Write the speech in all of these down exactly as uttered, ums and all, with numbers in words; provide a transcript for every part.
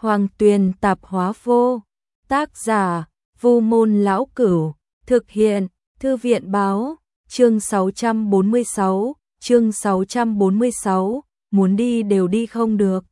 Hoàng Tuyền Tạp Hóa Vô. Tác giả: Vu Môn Lão Cửu. Thực hiện: Thư viện báo. Chương sáu trăm bốn mươi sáu. Chương sáu trăm bốn mươi sáu. Muốn đi đều đi không được.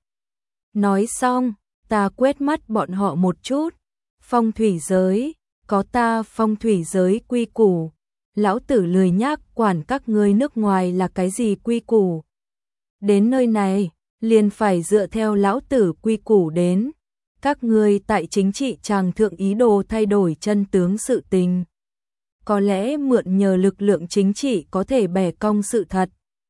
Nói xong, ta quét mắt bọn họ một chút. Phong thủy giới, có ta phong thủy giới quy củ. Lão tử lười nhác quản các ngươi nước ngoài là cái gì quy củ. Đến nơi này, liền phải dựa theo lão tử quy củ đến. Các ngươi tại chính trị tràng thượng ý đồ thay đổi chân tướng sự tình. Có lẽ mượn nhờ lực lượng chính trị có thể bẻ cong sự thật.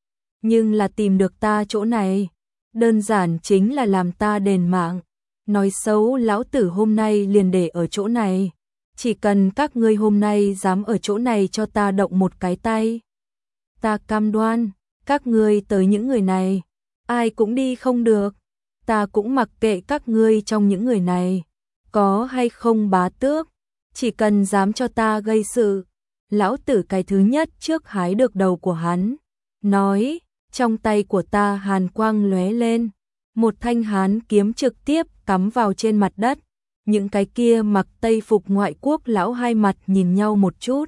Nhưng là tìm được ta chỗ này, đơn giản chính là làm ta đền mạng. Nói xấu lão tử hôm nay liền để ở chỗ này. Chỉ cần các ngươi hôm nay dám ở chỗ này cho ta động một cái tay, ta cam đoan, các ngươi tới những người này, ai cũng đi không được. Ta cũng mặc kệ các ngươi trong những người này có hay không bá tước, chỉ cần dám cho ta gây sự, lão tử cái thứ nhất trước hái được đầu của hắn. Nói, trong tay của ta hàn quang lóe lên, một thanh hán kiếm trực tiếp cắm vào trên mặt đất. Những cái kia mặc tây phục ngoại quốc lão hai mặt nhìn nhau một chút.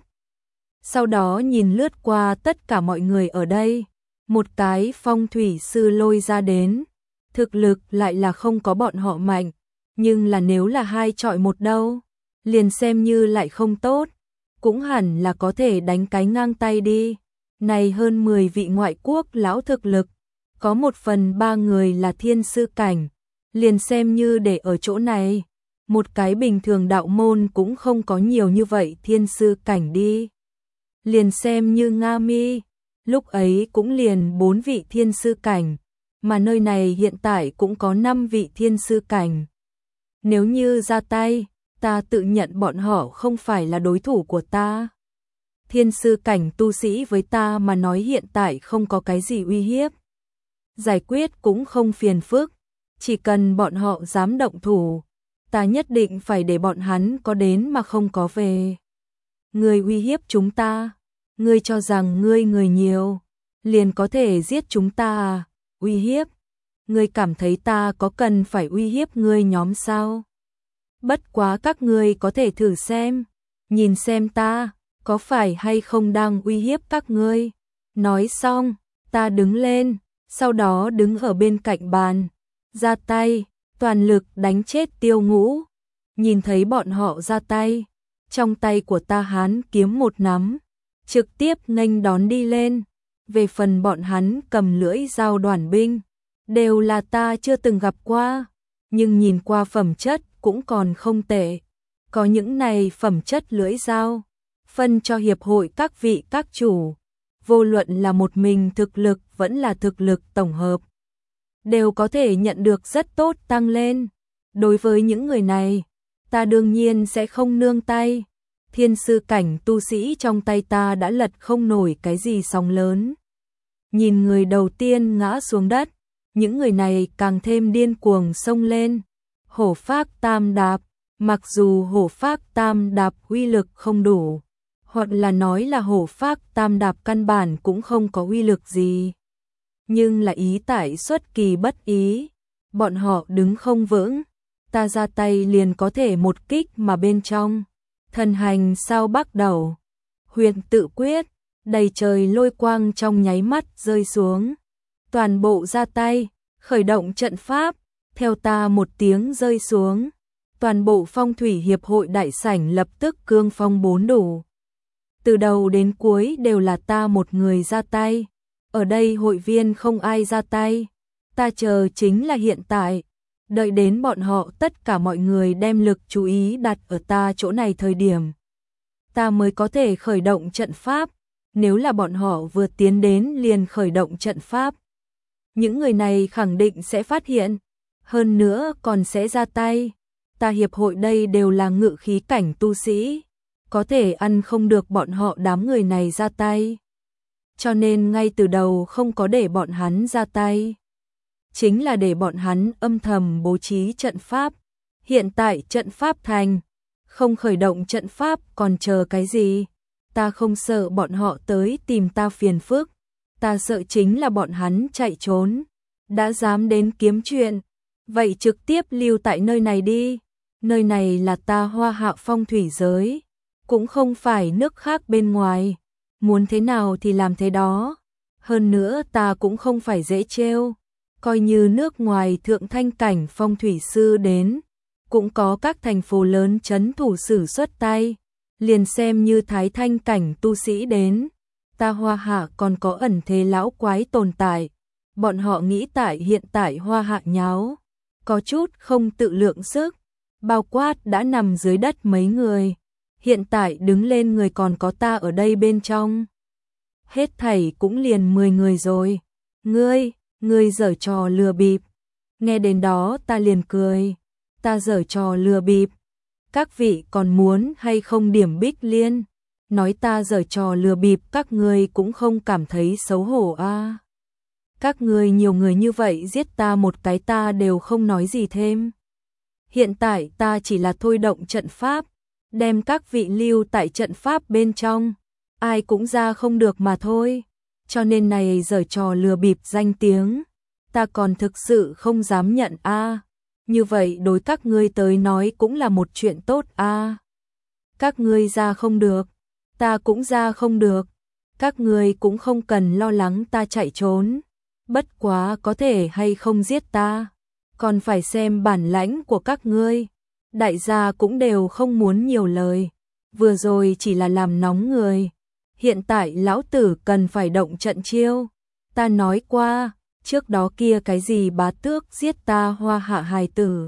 Sau đó nhìn lướt qua tất cả mọi người ở đây. Một cái phong thủy sư lôi ra đến. Thực lực lại là không có bọn họ mạnh. Nhưng là nếu là hai chọi một đâu, liền xem như lại không tốt. Cũng hẳn là có thể đánh cái ngang tay đi. Này hơn mười vị ngoại quốc lão thực lực. Có một phần ba người là thiên sư cảnh. Liền xem như để ở chỗ này. Một cái bình thường đạo môn cũng không có nhiều như vậy thiên sư cảnh đi. Liền xem như Nga Mi, lúc ấy cũng liền bốn vị thiên sư cảnh, mà nơi này hiện tại cũng có năm vị thiên sư cảnh. Nếu như ra tay, ta tự nhận bọn họ không phải là đối thủ của ta. Thiên sư cảnh tu sĩ với ta mà nói hiện tại không có cái gì uy hiếp. Giải quyết cũng không phiền phức, chỉ cần bọn họ dám động thủ, ta nhất định phải để bọn hắn có đến mà không có về. Ngươi uy hiếp chúng ta, ngươi cho rằng ngươi người nhiều, liền có thể giết chúng ta à? Uy hiếp? Ngươi cảm thấy ta có cần phải uy hiếp ngươi nhóm sao? Bất quá các ngươi có thể thử xem, nhìn xem ta có phải hay không đang uy hiếp các ngươi. Nói xong, ta đứng lên, sau đó đứng ở bên cạnh bàn, ra tay, toàn lực đánh chết Tiêu Ngũ. Nhìn thấy bọn họ ra tay, trong tay của ta hán kiếm một nắm, trực tiếp nghênh đón đi lên. Về phần bọn hắn cầm lưỡi dao đoản binh, đều là ta chưa từng gặp qua, nhưng nhìn qua phẩm chất cũng còn không tệ. Có những này phẩm chất lưỡi dao, phân cho hiệp hội các vị các chủ, vô luận là một mình thực lực vẫn là thực lực tổng hợp, đều có thể nhận được rất tốt tăng lên. Đối với những người này, ta đương nhiên sẽ không nương tay. Thiên sư cảnh tu sĩ trong tay ta đã lật không nổi cái gì sóng lớn. Nhìn người đầu tiên ngã xuống đất, những người này càng thêm điên cuồng xông lên. Hổ phác tam đạp, mặc dù hổ phác tam đạp uy lực không đủ, hoặc là nói là hổ phác tam đạp căn bản cũng không có uy lực gì, nhưng là ý tại xuất kỳ bất ý, bọn họ đứng không vững, ta ra tay liền có thể một kích mà bên trong. Thần hành sao bắt đầu, huyền tự quyết, đầy trời lôi quang trong nháy mắt rơi xuống. Toàn bộ ra tay, khởi động trận pháp, theo ta một tiếng rơi xuống. Toàn bộ phong thủy hiệp hội đại sảnh lập tức cương phong bốn đủ. Từ đầu đến cuối đều là ta một người ra tay. Ở đây hội viên không ai ra tay. Ta chờ chính là hiện tại. Đợi đến bọn họ tất cả mọi người đem lực chú ý đặt ở ta chỗ này thời điểm, ta mới có thể khởi động trận pháp. Nếu là bọn họ vừa tiến đến liền khởi động trận pháp, những người này khẳng định sẽ phát hiện, hơn nữa còn sẽ ra tay. Ta hiệp hội đây đều là ngự khí cảnh tu sĩ, có thể ăn không được bọn họ đám người này ra tay. Cho nên ngay từ đầu không có để bọn hắn ra tay, chính là để bọn hắn âm thầm bố trí trận pháp. Hiện tại trận pháp thành, không khởi động trận pháp còn chờ cái gì? Ta không sợ bọn họ tới tìm ta phiền phức, ta sợ chính là bọn hắn chạy trốn. Đã dám đến kiếm chuyện, Vậy trực tiếp lưu tại nơi này đi. Nơi này là ta Hoa Hạ phong thủy giới, cũng không phải nước khác bên ngoài. Muốn thế nào thì làm thế đó. Hơn nữa ta cũng không phải dễ trêu. Coi như nước ngoài thượng thanh cảnh phong thủy sư đến, cũng có các thành phố lớn trấn thủ sử xuất tay. Liền xem như thái thanh cảnh tu sĩ đến, ta Hoa Hạ còn có ẩn thế lão quái tồn tại. Bọn họ nghĩ tại hiện tại Hoa Hạ nháo, có chút không tự lượng sức, bao quát đã nằm dưới đất mấy người. Hiện tại đứng lên người còn có ta ở đây bên trong. Hết thảy cũng liền mười người rồi. Ngươi, ngươi giở trò lừa bịp. Nghe đến đó ta liền cười. Ta giở trò lừa bịp. Các vị còn muốn hay không điểm Bích Liên? Nói ta giở trò lừa bịp các ngươi cũng không cảm thấy xấu hổ à? Các ngươi nhiều người như vậy giết ta một cái ta đều không nói gì thêm. Hiện tại ta chỉ là thôi động trận pháp, đem các vị lưu tại trận pháp bên trong, ai cũng ra không được mà thôi. Cho nên này giở trò lừa bịp danh tiếng, ta còn thực sự không dám nhận a. À. Như vậy đối các ngươi tới nói cũng là một chuyện tốt a. À. Các ngươi ra không được, ta cũng ra không được. Các ngươi cũng không cần lo lắng ta chạy trốn. Bất quá có thể hay không giết ta, còn phải xem bản lãnh của các ngươi. Đại gia cũng đều không muốn nhiều lời, vừa rồi chỉ là làm nóng người. Hiện tại lão tử cần phải động trận chiêu. Ta nói qua, trước đó kia cái gì bá tước giết ta Hoa Hạ hài tử.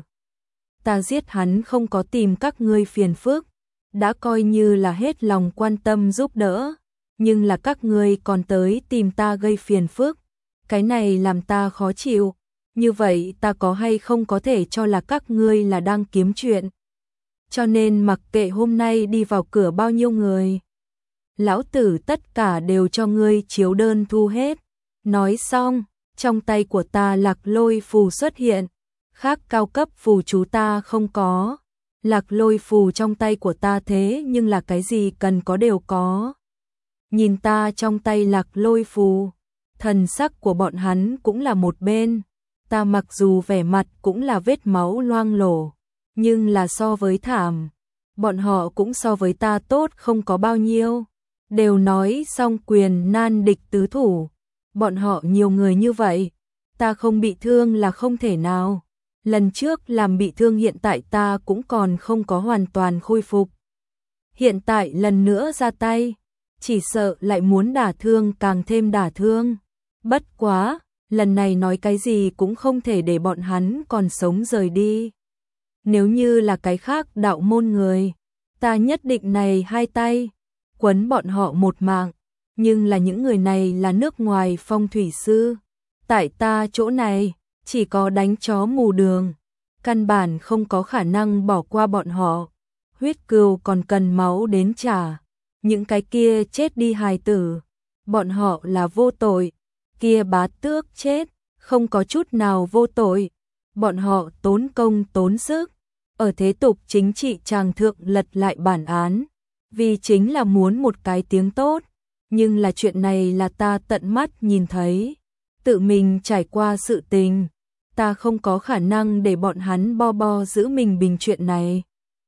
Ta giết hắn không có tìm các ngươi phiền phức, đã coi như là hết lòng quan tâm giúp đỡ, nhưng là các ngươi còn tới tìm ta gây phiền phức. Cái này làm ta khó chịu, như vậy ta có hay không có thể cho là các ngươi là đang kiếm chuyện. Cho nên mặc kệ hôm nay đi vào cửa bao nhiêu người, lão tử tất cả đều cho ngươi chiếu đơn thu hết. Nói xong, trong tay của ta lạc lôi phù xuất hiện, khác cao cấp phù chú ta không có. Lạc lôi phù trong tay của ta thế nhưng là cái gì cần có đều có. Nhìn ta trong tay lạc lôi phù, thần sắc của bọn hắn cũng là một bên. Ta mặc dù vẻ mặt cũng là vết máu loang lổ, nhưng là so với thảm, bọn họ cũng so với ta tốt không có bao nhiêu. Đều nói song quyền nan địch tứ thủ, bọn họ nhiều người như vậy, ta không bị thương là không thể nào. Lần trước làm bị thương hiện tại ta cũng còn không có hoàn toàn khôi phục. Hiện tại lần nữa ra tay, chỉ sợ lại muốn đả thương càng thêm đả thương. Bất quá, lần này nói cái gì cũng không thể để bọn hắn còn sống rời đi. Nếu như là cái khác đạo môn người, ta nhất định này hai tay, quấn bọn họ một mạng. Nhưng là những người này là nước ngoài phong thủy sư. Tại ta chỗ này, chỉ có đánh chó mù đường. Căn bản không có khả năng bỏ qua bọn họ. Huyết cừu còn cần máu đến trả. Những cái kia chết đi hài tử, bọn họ là vô tội. Kia bá tước chết, không có chút nào vô tội. Bọn họ tốn công tốn sức, ở thế tục chính trị tràng thượng lật lại bản án, vì chính là muốn một cái tiếng tốt. Nhưng là chuyện này là ta tận mắt nhìn thấy, tự mình trải qua sự tình, ta không có khả năng để bọn hắn bo bo giữ mình bình chuyện này.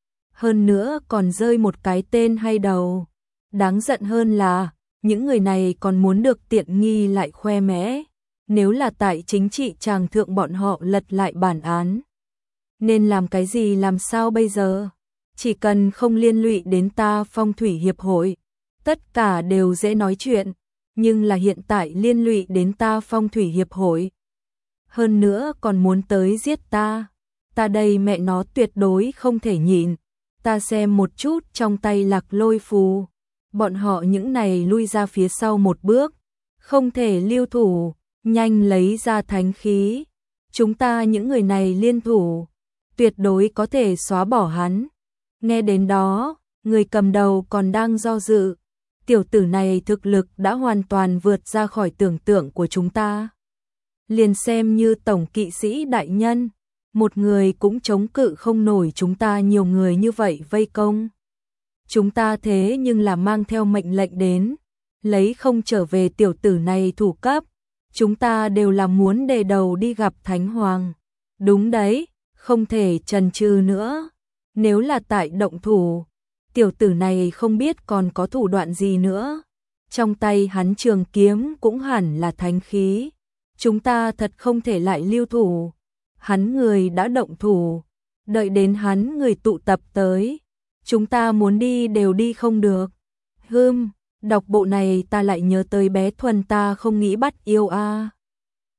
Hơn nữa còn rơi một cái tên hay đầu. Đáng giận hơn là, những người này còn muốn được tiện nghi lại khoe mẽ. Nếu là tại chính trị tràng thượng bọn họ lật lại bản án, nên làm cái gì làm sao bây giờ? Chỉ cần không liên lụy đến ta phong thủy hiệp hội, tất cả đều dễ nói chuyện. Nhưng là hiện tại liên lụy đến ta phong thủy hiệp hội, hơn nữa còn muốn tới giết ta, ta đây mẹ nó tuyệt đối không thể nhịn. Ta xem một chút trong tay lạc lôi phù, bọn họ những này lui ra phía sau một bước, không thể lưu thủ, nhanh lấy ra thánh khí. Chúng ta những người này liên thủ, tuyệt đối có thể xóa bỏ hắn. Nghe đến đó, người cầm đầu còn đang do dự. Tiểu tử này thực lực đã hoàn toàn vượt ra khỏi tưởng tượng của chúng ta. Liền xem như tổng kỵ sĩ đại nhân, một người cũng chống cự không nổi chúng ta nhiều người như vậy vây công. Chúng ta thế nhưng là mang theo mệnh lệnh đến, lấy không trở về tiểu tử này thủ cấp. Chúng ta đều là muốn đề đầu đi gặp Thánh Hoàng. Đúng đấy, không thể chần chừ nữa. Nếu là tại động thủ, tiểu tử này không biết còn có thủ đoạn gì nữa. Trong tay hắn trường kiếm cũng hẳn là thánh khí. Chúng ta thật không thể lại lưu thủ. Hắn người đã động thủ, đợi đến hắn người tụ tập tới, chúng ta muốn đi đều đi không được. Hừm, đọc bộ này ta lại nhớ tới bé Thuần ta không nghĩ bắt yêu a.